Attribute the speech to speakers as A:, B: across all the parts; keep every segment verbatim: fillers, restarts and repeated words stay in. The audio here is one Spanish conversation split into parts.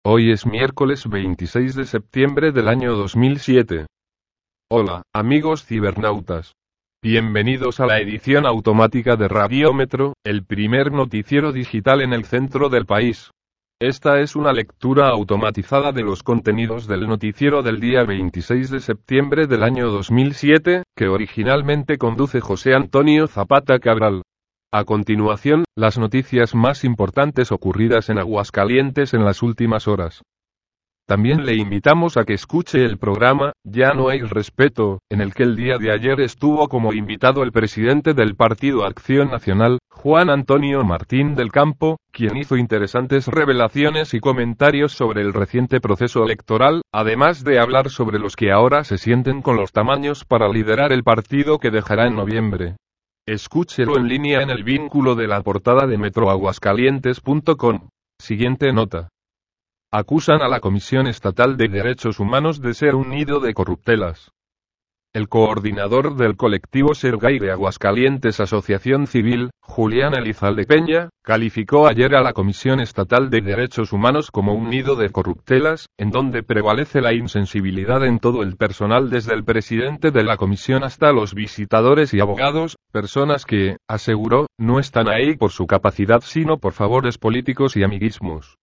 A: Hoy es miércoles veintiséis de septiembre del año dos mil siete. Hola, amigos cibernautas. Bienvenidos a la edición automática de Radiómetro, el primer noticiero digital en el centro del país. Esta es una lectura automatizada de los contenidos del noticiero del día veintiséis de septiembre del año dos mil siete, que originalmente conduce José Antonio Zapata Cabral. A continuación, las noticias más importantes ocurridas en Aguascalientes en las últimas horas. También le invitamos a que escuche el programa Ya no hay respeto, en el que el día de ayer estuvo como invitado el presidente del Partido Acción Nacional, Juan Antonio Martín del Campo, quien hizo interesantes revelaciones y comentarios sobre el reciente proceso electoral, además de hablar sobre los que ahora se sienten con los tamaños para liderar el partido que dejará en noviembre. Escúchelo en línea en el vínculo de la portada de metro aguascalientes punto com. Siguiente nota. Acusan a la Comisión Estatal de Derechos Humanos de ser un nido de corruptelas. El coordinador del colectivo Sergay de Aguascalientes Asociación Civil, Julián Elizalde Peña, calificó ayer a la Comisión Estatal de Derechos Humanos como un nido de corruptelas, en donde prevalece la insensibilidad en todo el personal desde el presidente de la comisión hasta los visitadores y abogados, personas que, aseguró, no están ahí por su capacidad sino por favores políticos y amiguismos.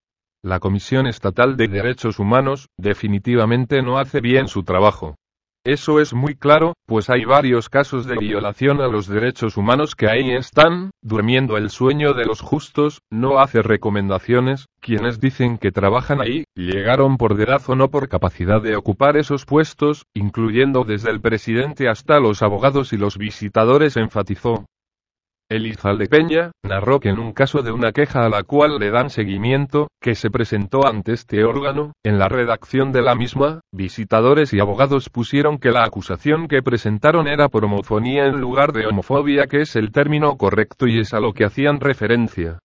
A: La Comisión Estatal de Derechos Humanos, definitivamente no hace bien su trabajo. Eso es muy claro, pues hay varios casos de violación a los derechos humanos que ahí están, durmiendo el sueño de los justos, no hace recomendaciones, quienes dicen que trabajan ahí, llegaron por edad o no por capacidad de ocupar esos puestos, incluyendo desde el presidente hasta los abogados y los visitadores, enfatizó. Elizalde Peña narró que en un caso de una queja a la cual le dan seguimiento, que se presentó ante este órgano, en la redacción de la misma, visitadores y abogados pusieron que la acusación que presentaron era por homofonía en lugar de homofobia, que es el término correcto y es a lo que hacían referencia.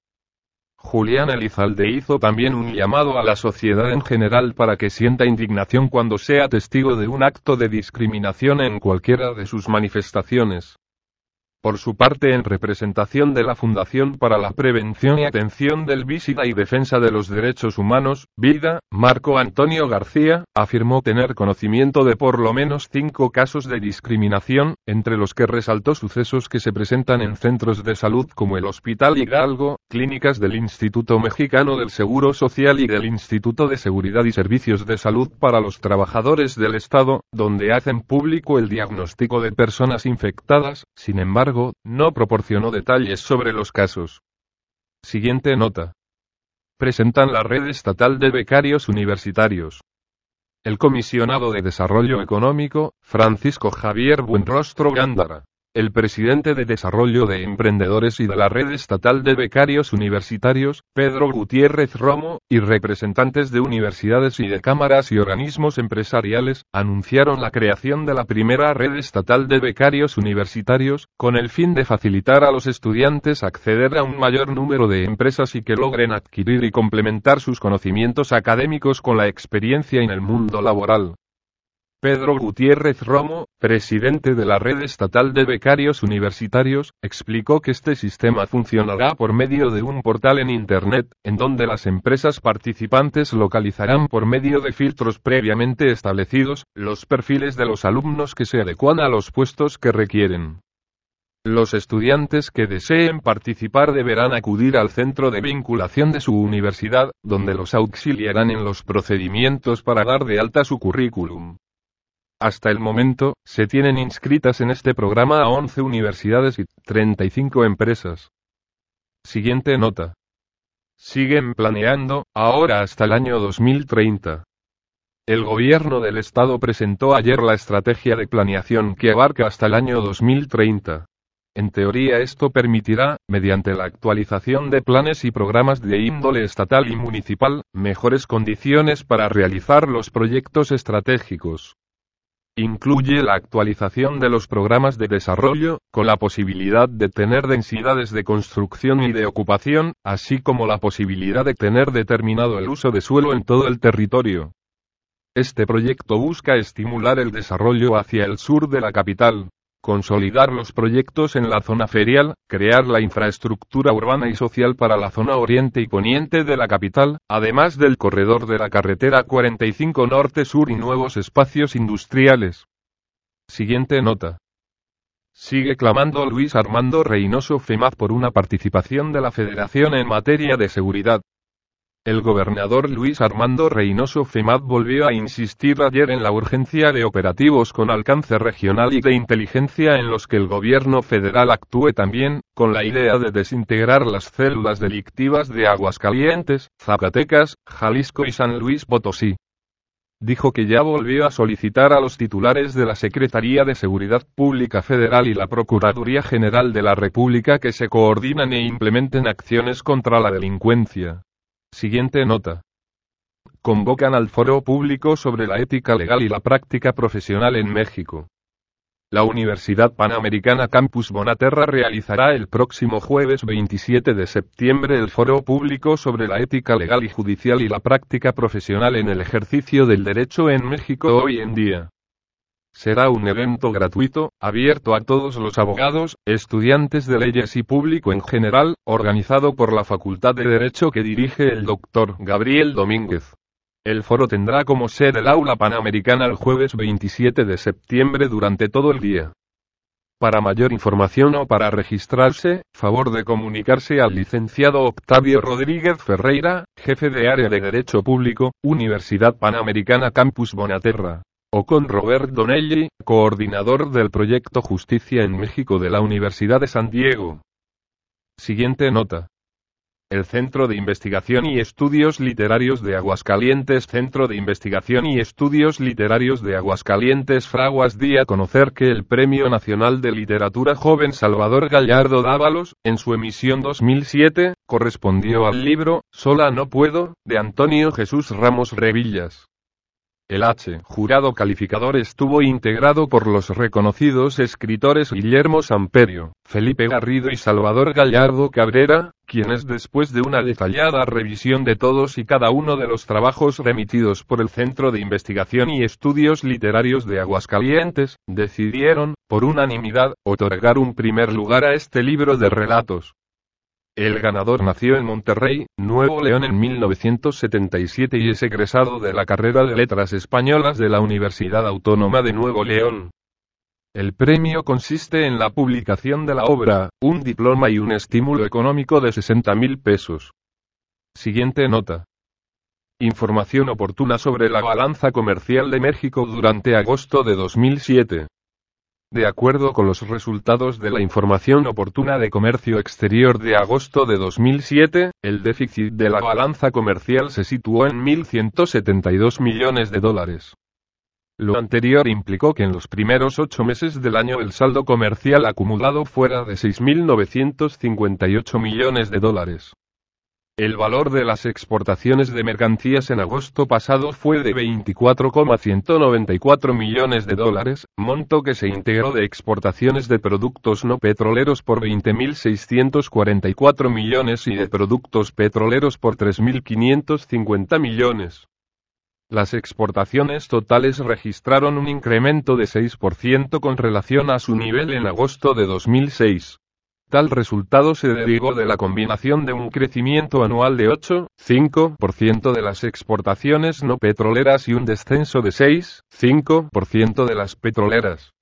A: Julián Elizalde hizo también un llamado a la sociedad en general para que sienta indignación cuando sea testigo de un acto de discriminación en cualquiera de sus manifestaciones. Por su parte, en representación de la Fundación para la Prevención y Atención del VISIDA y Defensa de los Derechos Humanos, VIDA, Marco Antonio García, afirmó tener conocimiento de por lo menos cinco casos de discriminación, entre los que resaltó sucesos que se presentan en centros de salud como el Hospital Hidalgo, clínicas del Instituto Mexicano del Seguro Social y del Instituto de Seguridad y Servicios de Salud para los Trabajadores del Estado, donde hacen público el diagnóstico de personas infectadas. Sin embargo, no proporcionó detalles sobre los casos. Siguiente nota. Presentan la Red Estatal de Becarios Universitarios. El comisionado de Desarrollo Económico, Francisco Javier Buenrostro Gándara, el presidente de Desarrollo de Emprendedores y de la Red Estatal de Becarios Universitarios, Pedro Gutiérrez Romo, y representantes de universidades y de cámaras y organismos empresariales, anunciaron la creación de la primera Red Estatal de Becarios Universitarios, con el fin de facilitar a los estudiantes acceder a un mayor número de empresas y que logren adquirir y complementar sus conocimientos académicos con la experiencia en el mundo laboral. Pedro Gutiérrez Romo, presidente de la Red Estatal de Becarios Universitarios, explicó que este sistema funcionará por medio de un portal en Internet, en donde las empresas participantes localizarán por medio de filtros previamente establecidos, los perfiles de los alumnos que se adecuan a los puestos que requieren. Los estudiantes que deseen participar deberán acudir al centro de vinculación de su universidad, donde los auxiliarán en los procedimientos para dar de alta su currículum. Hasta el momento, se tienen inscritas en este programa a once universidades y treinta y cinco empresas. Siguiente nota. Siguen planeando, ahora hasta el año dos mil treinta. El gobierno del estado presentó ayer la estrategia de planeación que abarca hasta el año dos mil treinta. En teoría esto permitirá, mediante la actualización de planes y programas de índole estatal y municipal, mejores condiciones para realizar los proyectos estratégicos. Incluye la actualización de los programas de desarrollo, con la posibilidad de tener densidades de construcción y de ocupación, así como la posibilidad de tener determinado el uso de suelo en todo el territorio. Este proyecto busca estimular el desarrollo hacia el sur de la capital. consolidar los proyectos en la zona ferial, crear la infraestructura urbana y social para la zona oriente y poniente de la capital, además del corredor de la carretera cuarenta y cinco norte-sur y nuevos espacios industriales. Siguiente nota. Sigue clamando Luis Armando Reynoso Femad por una participación de la Federación en materia de seguridad. El gobernador Luis Armando Reynoso Femad volvió a insistir ayer en la urgencia de operativos con alcance regional y de inteligencia en los que el gobierno federal actúe también, con la idea de desintegrar las células delictivas de Aguascalientes, Zacatecas, Jalisco y San Luis Potosí. Dijo que ya volvió a solicitar a los titulares de la Secretaría de Seguridad Pública Federal y la Procuraduría General de la República que se coordinen e implementen acciones contra la delincuencia. Siguiente nota. Convocan al Foro Público sobre la ética legal y la práctica profesional en México. La Universidad Panamericana Campus Bonaterra realizará el próximo jueves veintisiete de septiembre el Foro Público sobre la ética legal y judicial y la práctica profesional en el ejercicio del derecho en México hoy en día. Será un evento gratuito, abierto a todos los abogados, estudiantes de leyes y público en general, organizado por la Facultad de Derecho que dirige el doctor Gabriel Domínguez. El foro tendrá como sede el Aula Panamericana el jueves veintisiete de septiembre durante todo el día. Para mayor información o para registrarse, favor de comunicarse al licenciado Octavio Rodríguez Ferreira, jefe de área de Derecho Público, Universidad Panamericana Campus Bonaterra. O con Robert Donelli, coordinador del proyecto Justicia en México de la Universidad de San Diego. Siguiente nota. El Centro de Investigación y Estudios Literarios de Aguascalientes Centro de Investigación y Estudios Literarios de Aguascalientes Fraguas dio a conocer que el Premio Nacional de Literatura Joven Salvador Gallardo Dávalos, en su emisión dos mil siete, correspondió al libro, Sola no puedo, de Antonio Jesús Ramos Revillas. El H. Jurado calificador estuvo integrado por los reconocidos escritores Guillermo Samperio, Felipe Garrido y Salvador Gallardo Cabrera, quienes después de una detallada revisión de todos y cada uno de los trabajos remitidos por el Centro de Investigación y Estudios Literarios de Aguascalientes, decidieron, por unanimidad, otorgar un primer lugar a este libro de relatos. El ganador nació en Monterrey, Nuevo León en mil novecientos setenta y siete y es egresado de la carrera de Letras Españolas de la Universidad Autónoma de Nuevo León. El premio consiste en la publicación de la obra, un diploma y un estímulo económico de sesenta mil pesos. Siguiente nota. Información oportuna sobre la balanza comercial de México durante agosto de dos mil siete. De acuerdo con los resultados de la información oportuna de comercio exterior de agosto de dos mil siete, el déficit de la balanza comercial se situó en mil ciento setenta y dos millones de dólares. Lo anterior implicó que en los primeros ocho meses del año el saldo comercial acumulado fuera de seis mil novecientos cincuenta y ocho millones de dólares. El valor de las exportaciones de mercancías en agosto pasado fue de veinticuatro coma ciento noventa y cuatro millones de dólares, monto que se integró de exportaciones de productos no petroleros por veinte mil seiscientos cuarenta y cuatro millones y de productos petroleros por tres mil quinientos cincuenta millones. Las exportaciones totales registraron un incremento de seis por ciento con relación a su nivel en agosto de dos mil seis. Tal resultado se derivó de la combinación de un crecimiento anual de ocho coma cinco por ciento de las exportaciones no petroleras y un descenso de seis coma cinco por ciento de las petroleras.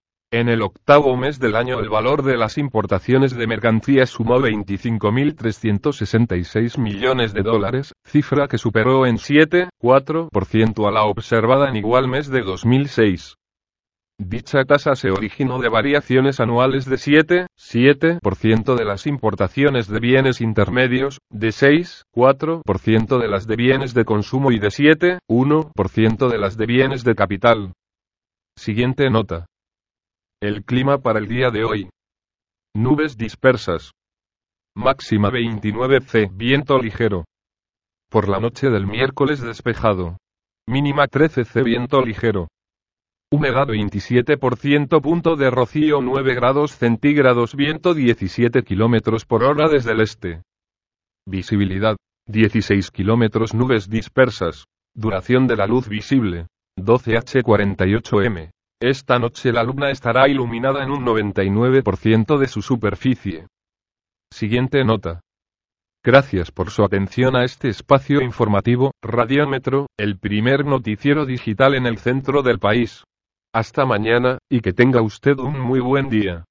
A: En el octavo mes del año el valor de las importaciones de mercancías sumó veinticinco mil trescientos sesenta y seis millones de dólares, cifra que superó en siete coma cuatro por ciento a la observada en igual mes de dos mil seis. Dicha tasa se originó de variaciones anuales de siete coma siete por ciento de las importaciones de bienes intermedios, de seis coma cuatro por ciento de las de bienes de consumo y de siete coma uno por ciento de las de bienes de capital. Siguiente nota. El clima para el día de hoy. Nubes dispersas. Máxima veintinueve grados, viento ligero. Por la noche del miércoles despejado. Mínima trece grados, viento ligero. Humedad veintisiete por ciento. Punto de rocío nueve grados centígrados. Viento diecisiete kilómetros por hora desde el este. Visibilidad dieciséis kilómetros. Nubes dispersas. Duración de la luz visible doce a cuarenta y ocho eme. Esta noche la luna estará iluminada en un noventa y nueve por ciento de su superficie. Siguiente nota. Gracias por su atención a este espacio informativo, Radiómetro, el primer noticiero digital en el centro del país. Hasta mañana, y que tenga usted un muy buen día.